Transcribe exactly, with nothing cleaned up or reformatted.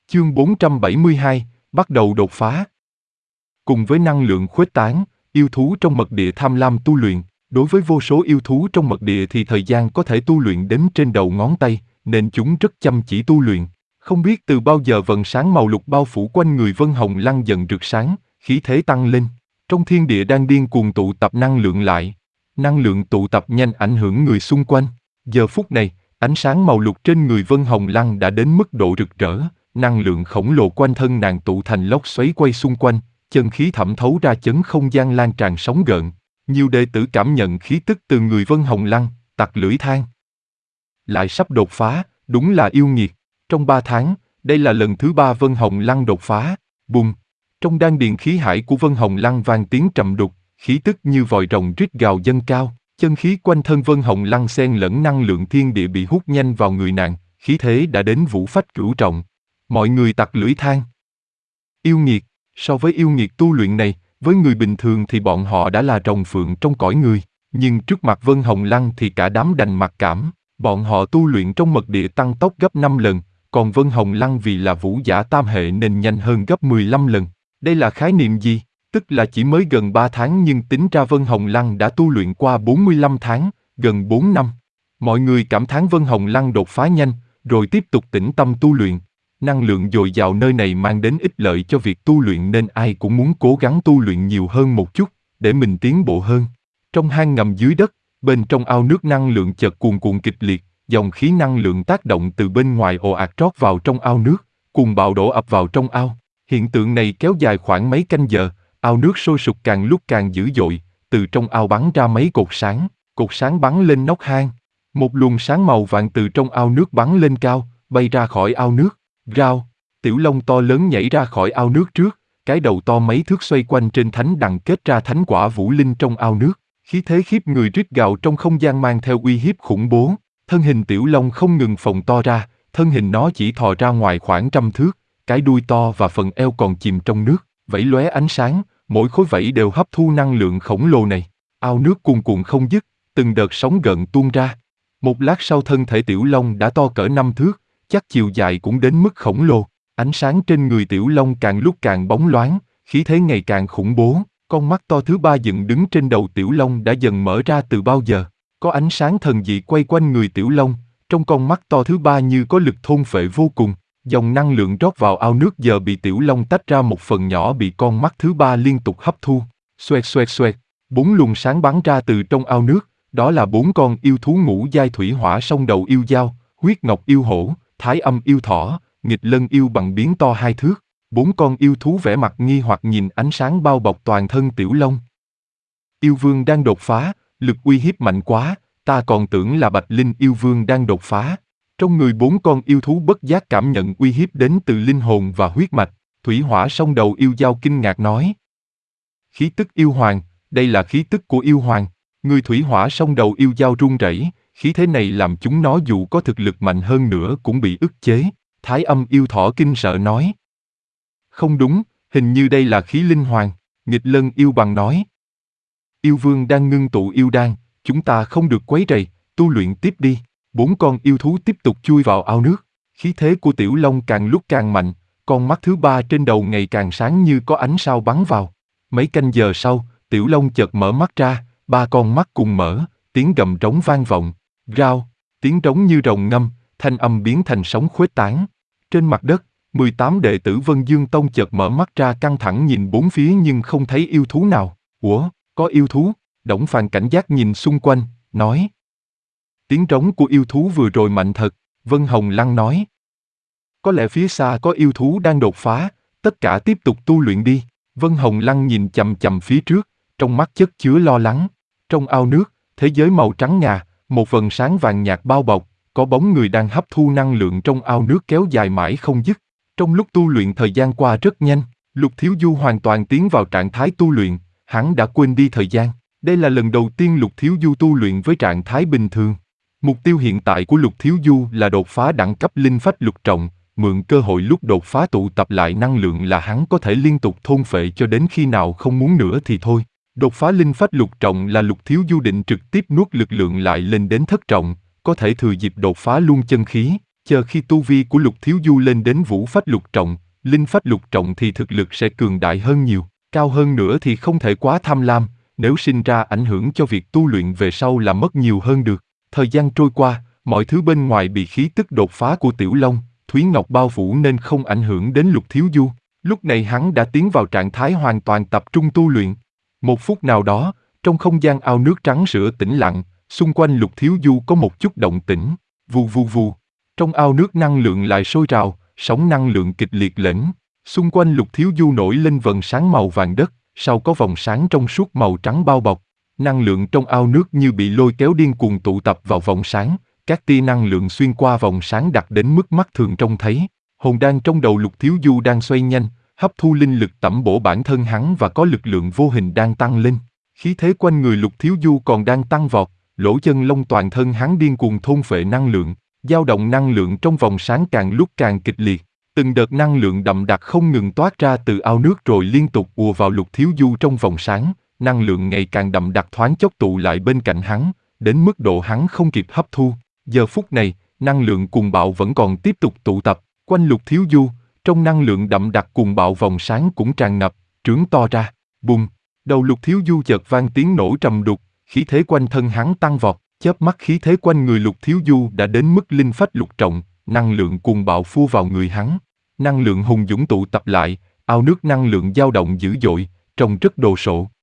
Chương bốn trăm bảy mươi hai, bắt đầu đột phá. Cùng với năng lượng khuếch tán, yêu thú trong mật địa tham lam tu luyện. Đối với vô số yêu thú trong mật địa thì thời gian có thể tu luyện đếm trên đầu ngón tay, nên chúng rất chăm chỉ tu luyện. Không biết từ bao giờ vầng sáng màu lục bao phủ quanh người Vân Hồng Lăng dần rực sáng, khí thế tăng lên. Trong thiên địa đang điên cuồng tụ tập năng lượng lại. Năng lượng tụ tập nhanh ảnh hưởng người xung quanh. Giờ phút này, ánh sáng màu lục trên người Vân Hồng Lăng đã đến mức độ rực rỡ. Năng lượng khổng lồ quanh thân nàng tụ thành lốc xoáy quay xung quanh, chân khí thẩm thấu ra chấn không gian lan tràn sóng gợn. Nhiều đệ tử cảm nhận khí tức từ người Vân Hồng Lăng, tặc lưỡi than. Lại sắp đột phá, đúng là yêu nghiệt. Trong ba tháng, đây là lần thứ ba Vân Hồng Lăng đột phá. Bùng! Trong đan điền khí hải của Vân Hồng Lăng vang tiếng trầm đục, khí tức như vòi rồng rít gào dâng cao. Chân khí quanh thân Vân Hồng Lăng xen lẫn năng lượng thiên địa bị hút nhanh vào người nàng, khí thế đã đến vũ phách cửu trọng. Mọi người tặc lưỡi than. Yêu nghiệt, so với yêu nghiệt tu luyện này, với người bình thường thì bọn họ đã là rồng phượng trong cõi người, nhưng trước mặt Vân Hồng Lăng thì cả đám đành mặc cảm. Bọn họ tu luyện trong mật địa tăng tốc gấp năm lần, còn Vân Hồng Lăng vì là vũ giả tam hệ nên nhanh hơn gấp mười lăm lần. Đây là khái niệm gì? Tức là chỉ mới gần ba tháng nhưng tính ra Vân Hồng Lăng đã tu luyện qua bốn mươi lăm tháng, gần bốn năm. Mọi người cảm thán Vân Hồng Lăng đột phá nhanh, rồi tiếp tục tĩnh tâm tu luyện. Năng lượng dồi dào nơi này mang đến ích lợi cho việc tu luyện nên ai cũng muốn cố gắng tu luyện nhiều hơn một chút, để mình tiến bộ hơn. Trong hang ngầm dưới đất, bên trong ao nước năng lượng chợt cuồn cuộn kịch liệt, dòng khí năng lượng tác động từ bên ngoài ồ ạt trót vào trong ao nước, cùng bạo đổ ập vào trong ao. Hiện tượng này kéo dài khoảng mấy canh giờ, ao nước sôi sục càng lúc càng dữ dội, từ trong ao bắn ra mấy cột sáng, cột sáng bắn lên nóc hang. Một luồng sáng màu vàng từ trong ao nước bắn lên cao, bay ra khỏi ao nước. Rao, tiểu long to lớn nhảy ra khỏi ao nước trước, cái đầu to mấy thước xoay quanh trên thánh đằng kết ra thánh quả vũ linh trong ao nước, khí thế khiếp người rít gào trong không gian mang theo uy hiếp khủng bố. Thân hình tiểu long không ngừng phồng to ra, thân hình nó chỉ thò ra ngoài khoảng trăm thước, cái đuôi to và phần eo còn chìm trong nước, vẫy lóe ánh sáng, mỗi khối vẫy đều hấp thu năng lượng khổng lồ này. Ao nước cuồn cuộn không dứt, từng đợt sóng gợn tuôn ra. Một lát sau thân thể tiểu long đã to cỡ năm thước, chắc chiều dài cũng đến mức khổng lồ. Ánh sáng trên người tiểu long càng lúc càng bóng loáng, khí thế ngày càng khủng bố. Con mắt to thứ ba dựng đứng trên đầu tiểu long đã dần mở ra từ bao giờ. Có ánh sáng thần dị quay quanh người tiểu long, trong con mắt to thứ ba như có lực thôn phệ vô cùng. Dòng năng lượng rót vào ao nước giờ bị tiểu long tách ra một phần nhỏ bị con mắt thứ ba liên tục hấp thu. Xoẹt xoẹt xoẹt, bốn luồng sáng bắn ra từ trong ao nước, đó là bốn con yêu thú ngũ giai thủy hỏa song đầu yêu dao, huyết ngọc yêu hổ, thái âm yêu thỏ, nghịch lân yêu bằng biến to hai thước. Bốn con yêu thú vẻ mặt nghi hoặc nhìn ánh sáng bao bọc toàn thân tiểu long. Yêu vương đang đột phá, lực uy hiếp mạnh quá, ta còn tưởng là Bạch Linh yêu vương đang đột phá. Trong người bốn con yêu thú bất giác cảm nhận uy hiếp đến từ linh hồn và huyết mạch, thủy hỏa song đầu yêu dao kinh ngạc nói. Khí tức yêu hoàng, đây là khí tức của yêu hoàng. Người thủy hỏa song đầu yêu dao run rẩy, khí thế này làm chúng nó dù có thực lực mạnh hơn nữa cũng bị ức chế. Thái âm yêu thỏ kinh sợ nói. Không đúng, hình như đây là khí linh hoàng, nghịch lân yêu bằng nói. Yêu vương đang ngưng tụ yêu đan, chúng ta không được quấy rầy, tu luyện tiếp đi. Bốn con yêu thú tiếp tục chui vào ao nước, khí thế của tiểu long càng lúc càng mạnh, con mắt thứ ba trên đầu ngày càng sáng như có ánh sao bắn vào. Mấy canh giờ sau, tiểu long chợt mở mắt ra, ba con mắt cùng mở, tiếng gầm trống vang vọng. Rao, tiếng trống như rồng ngâm, thanh âm biến thành sóng khuếch tán. Trên mặt đất, mười tám đệ tử Vân Dương Tông chợt mở mắt ra căng thẳng nhìn bốn phía nhưng không thấy yêu thú nào. Ủa, có yêu thú? Đổng Phàn cảnh giác nhìn xung quanh, nói. Tiếng trống của yêu thú vừa rồi mạnh thật, Vân Hồng Lăng nói. Có lẽ phía xa có yêu thú đang đột phá, tất cả tiếp tục tu luyện đi. Vân Hồng Lăng nhìn chằm chằm phía trước, trong mắt chất chứa lo lắng. Trong ao nước, thế giới màu trắng ngà, một vầng sáng vàng nhạt bao bọc, có bóng người đang hấp thu năng lượng trong ao nước kéo dài mãi không dứt. Trong lúc tu luyện thời gian qua rất nhanh, Lục Thiếu Du hoàn toàn tiến vào trạng thái tu luyện, hắn đã quên đi thời gian. Đây là lần đầu tiên Lục Thiếu Du tu luyện với trạng thái bình thường. Mục tiêu hiện tại của Lục Thiếu Du là đột phá đẳng cấp linh phách lục trọng, mượn cơ hội lúc đột phá tụ tập lại năng lượng là hắn có thể liên tục thôn phệ cho đến khi nào không muốn nữa thì thôi. Đột phá linh phách lục trọng là Lục Thiếu Du định trực tiếp nuốt lực lượng lại lên đến thất trọng, có thể thừa dịp đột phá luôn chân khí. Chờ khi tu vi của Lục Thiếu Du lên đến vũ phách lục trọng, linh phách lục trọng thì thực lực sẽ cường đại hơn nhiều, cao hơn nữa thì không thể quá tham lam, nếu sinh ra ảnh hưởng cho việc tu luyện về sau là mất nhiều hơn được. Thời gian trôi qua, mọi thứ bên ngoài bị khí tức đột phá của Tiểu Long, Thúy Ngọc bao phủ nên không ảnh hưởng đến Lục Thiếu Du. Lúc này hắn đã tiến vào trạng thái hoàn toàn tập trung tu luyện. Một phút nào đó, trong không gian ao nước trắng sữa tĩnh lặng, xung quanh Lục Thiếu Du có một chút động tĩnh, vù vù vù. Trong ao nước năng lượng lại sôi trào, sóng năng lượng kịch liệt lẫn. Xung quanh Lục Thiếu Du nổi lên vầng sáng màu vàng đất, sau có vòng sáng trong suốt màu trắng bao bọc. Năng lượng trong ao nước như bị lôi kéo điên cuồng tụ tập vào vòng sáng, các tia năng lượng xuyên qua vòng sáng đặc đến mức mắt thường trông thấy. Hồn đan trong đầu Lục Thiếu Du đang xoay nhanh, hấp thu linh lực tẩm bổ bản thân hắn và có lực lượng vô hình đang tăng lên. Khí thế quanh người Lục Thiếu Du còn đang tăng vọt, lỗ chân lông toàn thân hắn điên cuồng thôn phệ năng lượng, dao động năng lượng trong vòng sáng càng lúc càng kịch liệt. Từng đợt năng lượng đậm đặc không ngừng toát ra từ ao nước rồi liên tục ùa vào Lục Thiếu Du trong vòng sáng, năng lượng ngày càng đậm đặc thoáng chốc tụ lại bên cạnh hắn, đến mức độ hắn không kịp hấp thu. Giờ phút này, năng lượng cuồng bạo vẫn còn tiếp tục tụ tập, quanh Lục Thiếu Du, trong năng lượng đậm đặc cuồng bạo vòng sáng cũng tràn ngập, trướng to ra, bùng, đầu Lục Thiếu Du chợt vang tiếng nổ trầm đục, khí thế quanh thân hắn tăng vọt, chớp mắt khí thế quanh người Lục Thiếu Du đã đến mức linh phách lục trọng, năng lượng cuồng bạo phun vào người hắn. Năng lượng hùng dũng tụ tập lại, ao nước năng lượng dao động dữ dội, trông rất đồ sộ.